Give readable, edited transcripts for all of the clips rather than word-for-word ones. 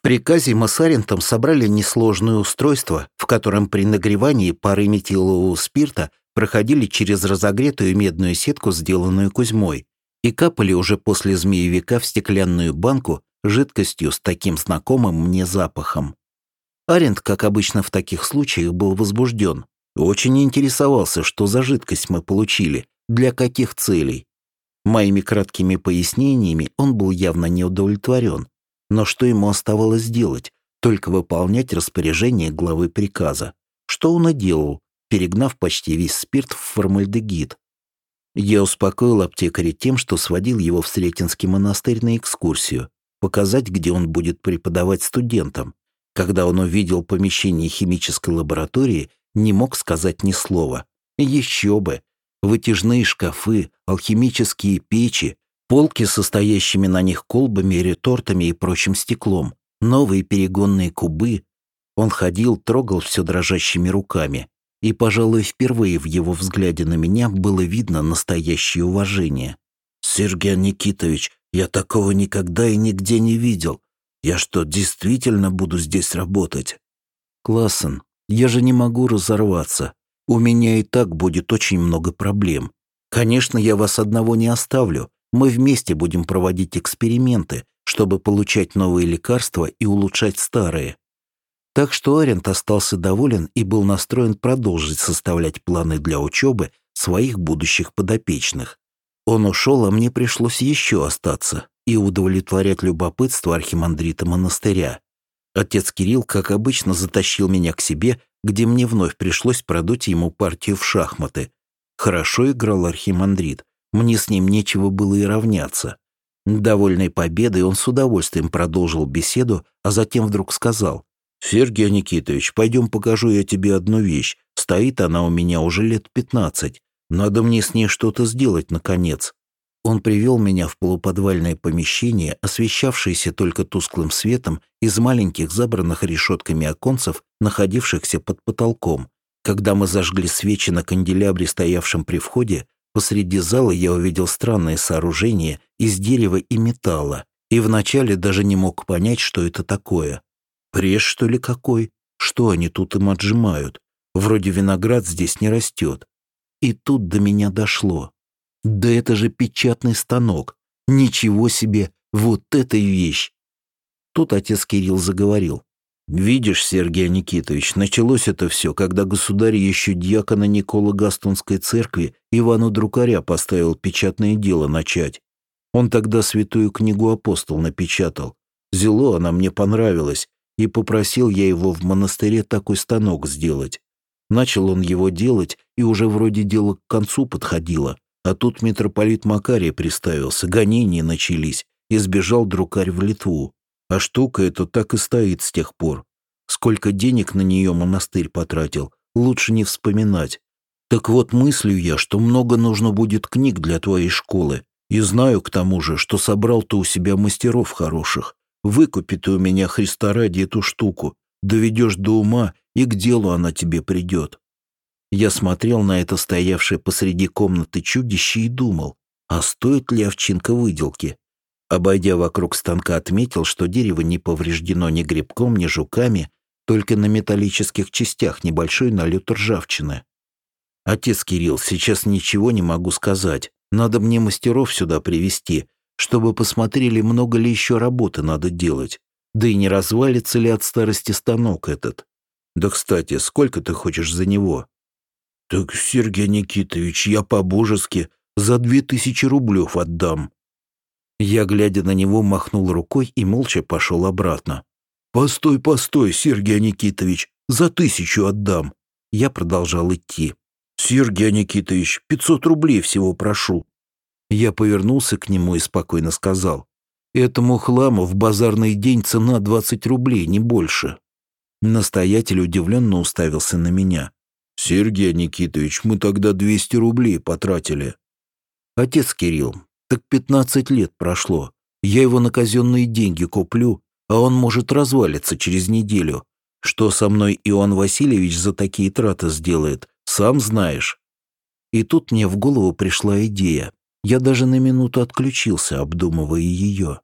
приказе мы с Арентом собрали несложное устройство, в котором при нагревании пары метилового спирта проходили через разогретую медную сетку, сделанную Кузьмой, и капали уже после змеевика в стеклянную банку жидкостью с таким знакомым мне запахом. Арент, как обычно в таких случаях, был возбужден. Очень интересовался, что за жидкость мы получили, для каких целей. Моими краткими пояснениями он был явно не удовлетворен. Но что ему оставалось делать? Только выполнять распоряжение главы приказа. Что он и делал, перегнав почти весь спирт в формальдегид. Я успокоил аптекаря тем, что сводил его в Сретенский монастырь на экскурсию, показать, где он будет преподавать студентам. Когда он увидел помещение химической лаборатории, не мог сказать ни слова. Еще бы! Вытяжные шкафы, алхимические печи, полки со стоящими на них колбами, ретортами и прочим стеклом, новые перегонные кубы. Он ходил, трогал все дрожащими руками. И, пожалуй, впервые в его взгляде на меня было видно настоящее уважение. «Сергей Никитович, я такого никогда и нигде не видел. Я что, действительно буду здесь работать?» «Классен, я же не могу разорваться. У меня и так будет очень много проблем. Конечно, я вас одного не оставлю. Мы вместе будем проводить эксперименты, чтобы получать новые лекарства и улучшать старые». Так что Арент остался доволен и был настроен продолжить составлять планы для учебы своих будущих подопечных. Он ушел, а мне пришлось еще остаться и удовлетворять любопытство архимандрита монастыря. Отец Кирилл, как обычно, затащил меня к себе, где мне вновь пришлось продуть ему партию в шахматы. Хорошо играл архимандрит, мне с ним нечего было и равняться. Довольный победой, он с удовольствием продолжил беседу, а затем вдруг сказал: «Сергей Никитович, пойдем покажу я тебе одну вещь. Стоит она у меня уже лет 15. Надо мне с ней что-то сделать, наконец». Он привел меня в полуподвальное помещение, освещавшееся только тусклым светом из маленьких забранных решетками оконцев, находившихся под потолком. Когда мы зажгли свечи на канделябре, стоявшем при входе, посреди зала я увидел странное сооружение из дерева и металла, и вначале даже не мог понять, что это такое. Пресс, что ли, какой? Что они тут им отжимают? Вроде виноград здесь не растет. И тут до меня дошло. Да это же печатный станок. Ничего себе, вот эта вещь. Тут отец Кирилл заговорил. «Видишь, Сергей Никитович, началось это все, когда государь еще дьякона Никола Гастунской церкви Ивану Друкаря поставил печатное дело начать. Он тогда святую книгу «Апостол» напечатал. Зело она мне понравилась, и попросил я его в монастыре такой станок сделать. Начал он его делать, и уже вроде дело к концу подходило. А тут митрополит Макарий приставился, гонения начались, и сбежал Друкарь в Литву. А штука эта так и стоит с тех пор. Сколько денег на нее монастырь потратил, лучше не вспоминать. Так вот, мыслю я, что много нужно будет книг для твоей школы. И знаю, к тому же, что собрал ты у себя мастеров хороших. Выкупи ты у меня, Христа ради, эту штуку, доведешь до ума, и к делу она тебе придет». Я смотрел на это стоявшее посреди комнаты чудище и думал, а стоит ли овчинка выделки? Обойдя вокруг станка, отметил, что дерево не повреждено ни грибком, ни жуками, только на металлических частях небольшой налет ржавчины. «Отец Кирилл, сейчас ничего не могу сказать. Надо мне мастеров сюда привести, чтобы посмотрели, много ли еще работы надо делать, да и не развалится ли от старости станок этот. Да, кстати, сколько ты хочешь за него?» «Так, Сергей Никитович, я по-божески за 2000 рублев отдам». Я, глядя на него, махнул рукой и молча пошел обратно. «Постой, постой, Сергей Никитович, за 1000 отдам». Я продолжал идти. «Сергей Никитович, 500 рублей всего прошу». Я повернулся к нему и спокойно сказал: «Этому хламу в базарный день цена 20 рублей, не больше». Настоятель удивленно уставился на меня. «Сергей Никитович, мы тогда 200 рублей потратили». «Отец Кирилл, так 15 лет прошло. Я его на казенные деньги куплю, а он может развалиться через неделю. Что со мной Иоанн Васильевич за такие траты сделает, сам знаешь». И тут мне в голову пришла идея. Я даже на минуту отключился, обдумывая ее.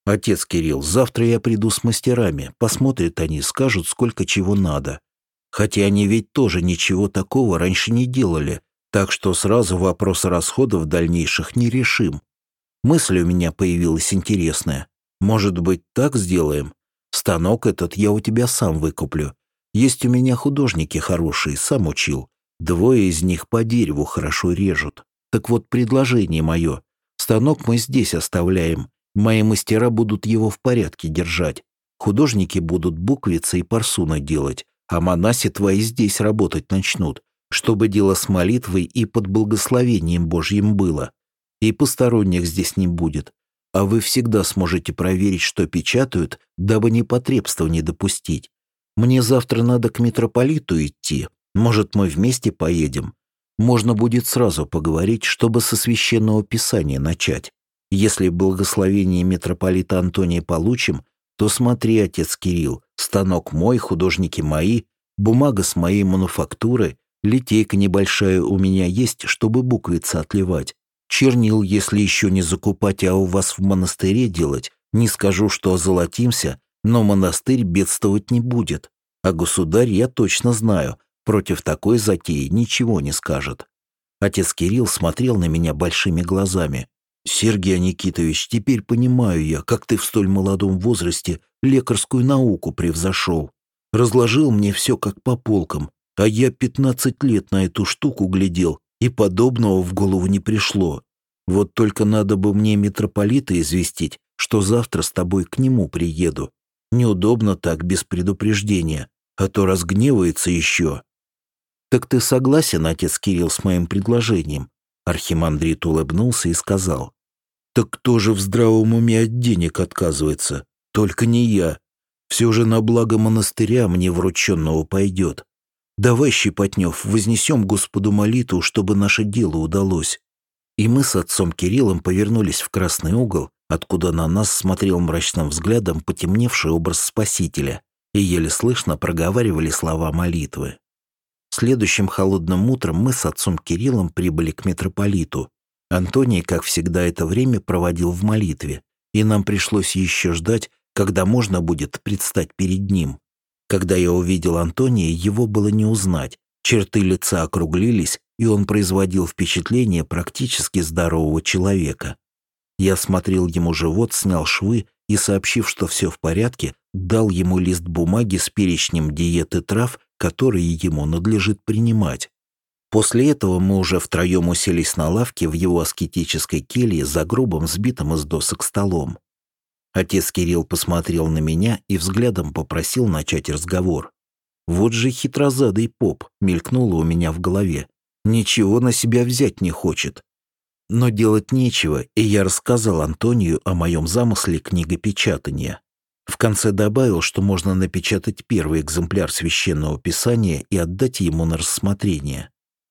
«Отец Кирилл, завтра я приду с мастерами, посмотрят они, скажут, сколько чего надо. Хотя они ведь тоже ничего такого раньше не делали, так что сразу вопрос расходов дальнейших не решим. Мысль у меня появилась интересная. Может быть, так сделаем? Станок этот я у тебя сам выкуплю. Есть у меня художники хорошие, сам учил. 2 из них по дереву хорошо режут. Так вот, предложение мое. Станок мы здесь оставляем. Мои мастера будут его в порядке держать. Художники будут буквицы и парсуны делать, а монаси твои здесь работать начнут, чтобы дело с молитвой и под благословением Божьим было. И посторонних здесь не будет. А вы всегда сможете проверить, что печатают, дабы непотребства не допустить. Мне завтра надо к митрополиту идти. Может, мы вместе поедем? Можно будет сразу поговорить, чтобы со священного писания начать. Если благословение митрополита Антония получим, то смотри, отец Кирилл, станок мой, художники мои, бумага с моей мануфактуры, литейка небольшая у меня есть, чтобы буквицы отливать. Чернил, если еще не закупать, а у вас в монастыре делать, не скажу, что озолотимся, но монастырь бедствовать не будет. А государь, я точно знаю, против такой затеи ничего не скажет. Отец Кирилл смотрел на меня большими глазами. «Сергей Никитович, теперь понимаю я, как ты в столь молодом возрасте лекарскую науку превзошел. Разложил мне все как по полкам, а я 15 лет на эту штуку глядел, и подобного в голову не пришло. Вот только надо бы мне митрополита известить, что завтра с тобой к нему приеду. Неудобно так, без предупреждения, а то разгневается еще». «Так ты согласен, отец Кирилл, с моим предложением?» Архимандрит улыбнулся и сказал: «Так кто же в здравом уме от денег отказывается? Только не я. Все же на благо монастыря мне врученного пойдет. Давай, Щепотнев, вознесем Господу молитву, чтобы наше дело удалось». И мы с отцом Кириллом повернулись в красный угол, откуда на нас смотрел мрачным взглядом потемневший образ Спасителя, и еле слышно проговаривали слова молитвы. Следующим холодным утром мы с отцом Кириллом прибыли к митрополиту. Антоний, как всегда, это время проводил в молитве, и нам пришлось еще ждать, когда можно будет предстать перед ним. Когда я увидел Антония, его было не узнать. Черты лица округлились, и он производил впечатление практически здорового человека. Я осмотрел ему живот, снял швы и, сообщив, что все в порядке, дал ему лист бумаги с перечнем диет и трав, которые ему надлежит принимать. После этого мы уже втроем уселись на лавке в его аскетической келье за грубым, сбитым из досок столом. Отец Кирилл посмотрел на меня и взглядом попросил начать разговор. «Вот же хитрозадый поп», мелькнуло у меня в голове. «Ничего на себя взять не хочет». Но делать нечего, и я рассказал Антонию о моем замысле книгопечатания. В конце добавил, что можно напечатать первый экземпляр священного писания и отдать ему на рассмотрение.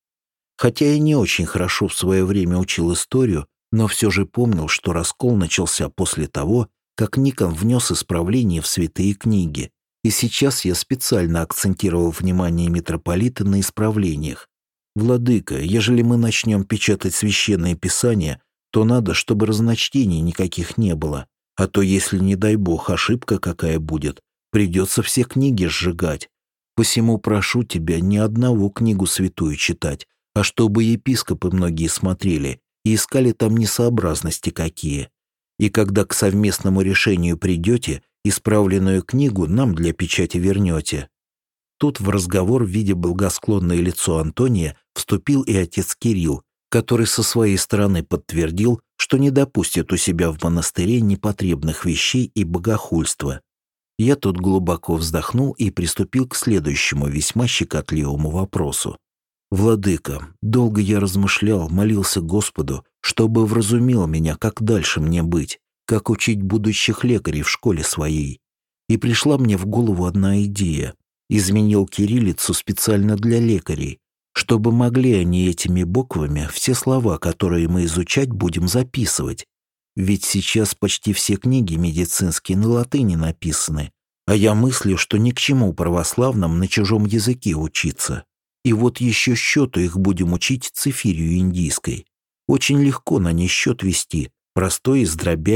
Хотя я не очень хорошо в свое время учил историю, но все же помнил, что раскол начался после того, как Никон внес исправления в святые книги, и сейчас я специально акцентировал внимание митрополита на исправлениях. «Владыка, ежели мы начнем печатать священное писание, то надо, чтобы разночтений никаких не было, а то, если, не дай бог, ошибка какая будет, придется все книги сжигать. Посему прошу тебя ни одного книгу святую читать, а чтобы епископы многие смотрели и искали там несообразности какие. И когда к совместному решению придете, исправленную книгу нам для печати вернете». Тут в разговор, видя благосклонное лицо Антония, вступил и отец Кирилл, который со своей стороны подтвердил, что не допустит у себя в монастыре непотребных вещей и богохульства. Я тут глубоко вздохнул и приступил к следующему весьма щекотливому вопросу. «Владыка, долго я размышлял, молился Господу, чтобы вразумил меня, как дальше мне быть, как учить будущих лекарей в школе своей. И пришла мне в голову одна идея. Изменил кириллицу специально для лекарей, чтобы могли они этими буквами все слова, которые мы изучать будем, записывать. Ведь сейчас почти все книги медицинские на латыни написаны, а я мыслю, что ни к чему православным на чужом языке учиться. И вот еще счету их будем учить цифирью индийской. Очень легко на ней счет вести, простой и с дробями,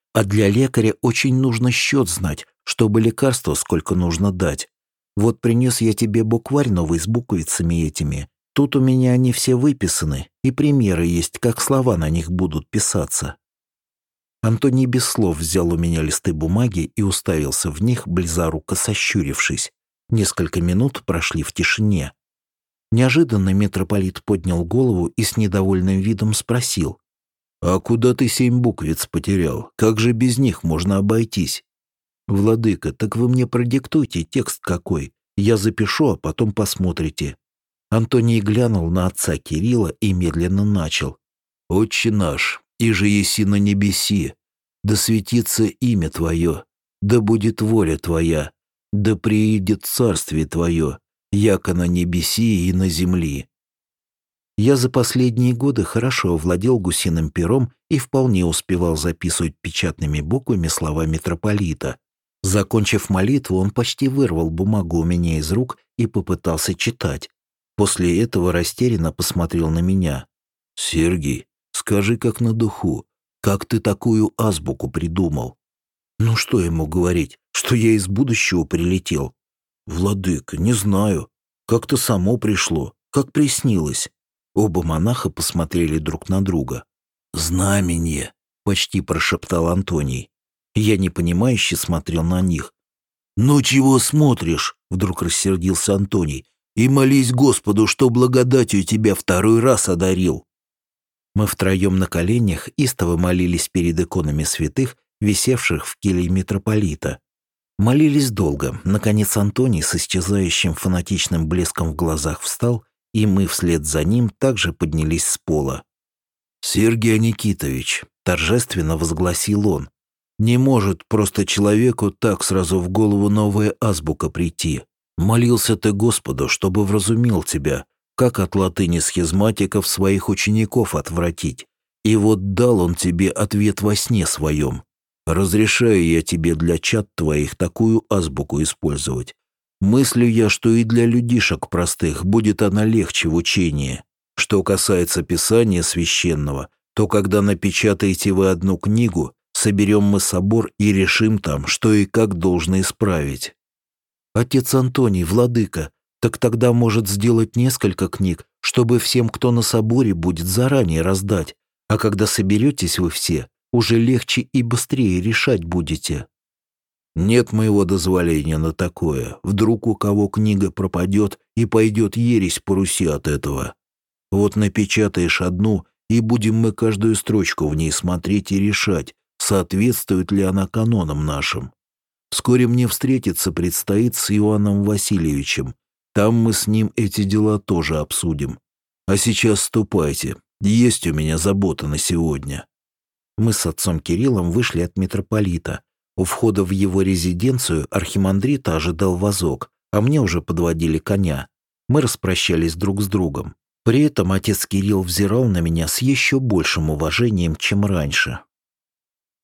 А для лекаря очень нужно счет знать, чтобы лекарства сколько нужно дать. Вот принес я тебе букварь новый с буквицами этими. Тут у меня они все выписаны, и примеры есть, как слова на них будут писаться». Антоний без слов взял у меня листы бумаги и уставился в них, близоруко сощурившись. Несколько минут прошли в тишине. Неожиданно митрополит поднял голову и с недовольным видом спросил: «А куда ты 7 буквиц потерял? Как же без них можно обойтись?» «Владыка, так вы мне продиктуйте текст какой. Я запишу, а потом посмотрите». Антоний глянул на отца Кирилла и медленно начал: «Отче наш, иже еси на небеси, да светится имя Твое, да будет воля Твоя, да приидет царствие Твое, яко на небеси и на земли». Я за последние годы хорошо овладел гусиным пером и вполне успевал записывать печатными буквами слова митрополита. Закончив молитву, он почти вырвал бумагу у меня из рук и попытался читать. После этого растерянно посмотрел на меня. «Сергий, скажи как на духу, как ты такую азбуку придумал?» Ну что ему говорить, что я из будущего прилетел? «Владыка, не знаю. Как-то само пришло, как приснилось». Оба монаха посмотрели друг на друга. «Знамение», — почти прошептал Антоний. Я непонимающе смотрел на них. «Ну чего смотришь?» — вдруг рассердился Антоний. «И молись Господу, что благодатью тебя второй раз одарил». Мы втроем на коленях истово молились перед иконами святых, висевших в келье митрополита. Молились долго. Наконец Антоний с исчезающим фанатичным блеском в глазах встал, и мы вслед за ним также поднялись с пола. «Сергий Никитович», — торжественно возгласил он, «не может просто человеку так сразу в голову новая азбука прийти. Молился ты Господу, чтобы вразумил тебя, как от латыни схизматиков своих учеников отвратить. И вот дал он тебе ответ во сне своем. Разрешаю я тебе для чад твоих такую азбуку использовать. Мыслю я, что и для людишек простых будет она легче в учении. Что касается Писания священного, то когда напечатаете вы одну книгу, соберем мы собор и решим там, что и как должно исправить». «Отец Антоний, владыка, так тогда может сделать несколько книг, чтобы всем, кто на соборе будет, заранее раздать, а когда соберетесь вы все, уже легче и быстрее решать будете». «Нет моего дозволения на такое. Вдруг у кого книга пропадет и пойдет ересь по Руси от этого. Вот напечатаешь одну, и будем мы каждую строчку в ней смотреть и решать, соответствует ли она канонам нашим. Вскоре мне встретиться предстоит с Иоанном Васильевичем. Там мы с ним эти дела тоже обсудим. А сейчас ступайте. Есть у меня забота на сегодня». Мы с отцом Кириллом вышли от митрополита. У входа в его резиденцию архимандрита ожидал вазок, а мне уже подводили коня. Мы распрощались друг с другом. При этом отец Кирилл взирал на меня с еще большим уважением, чем раньше.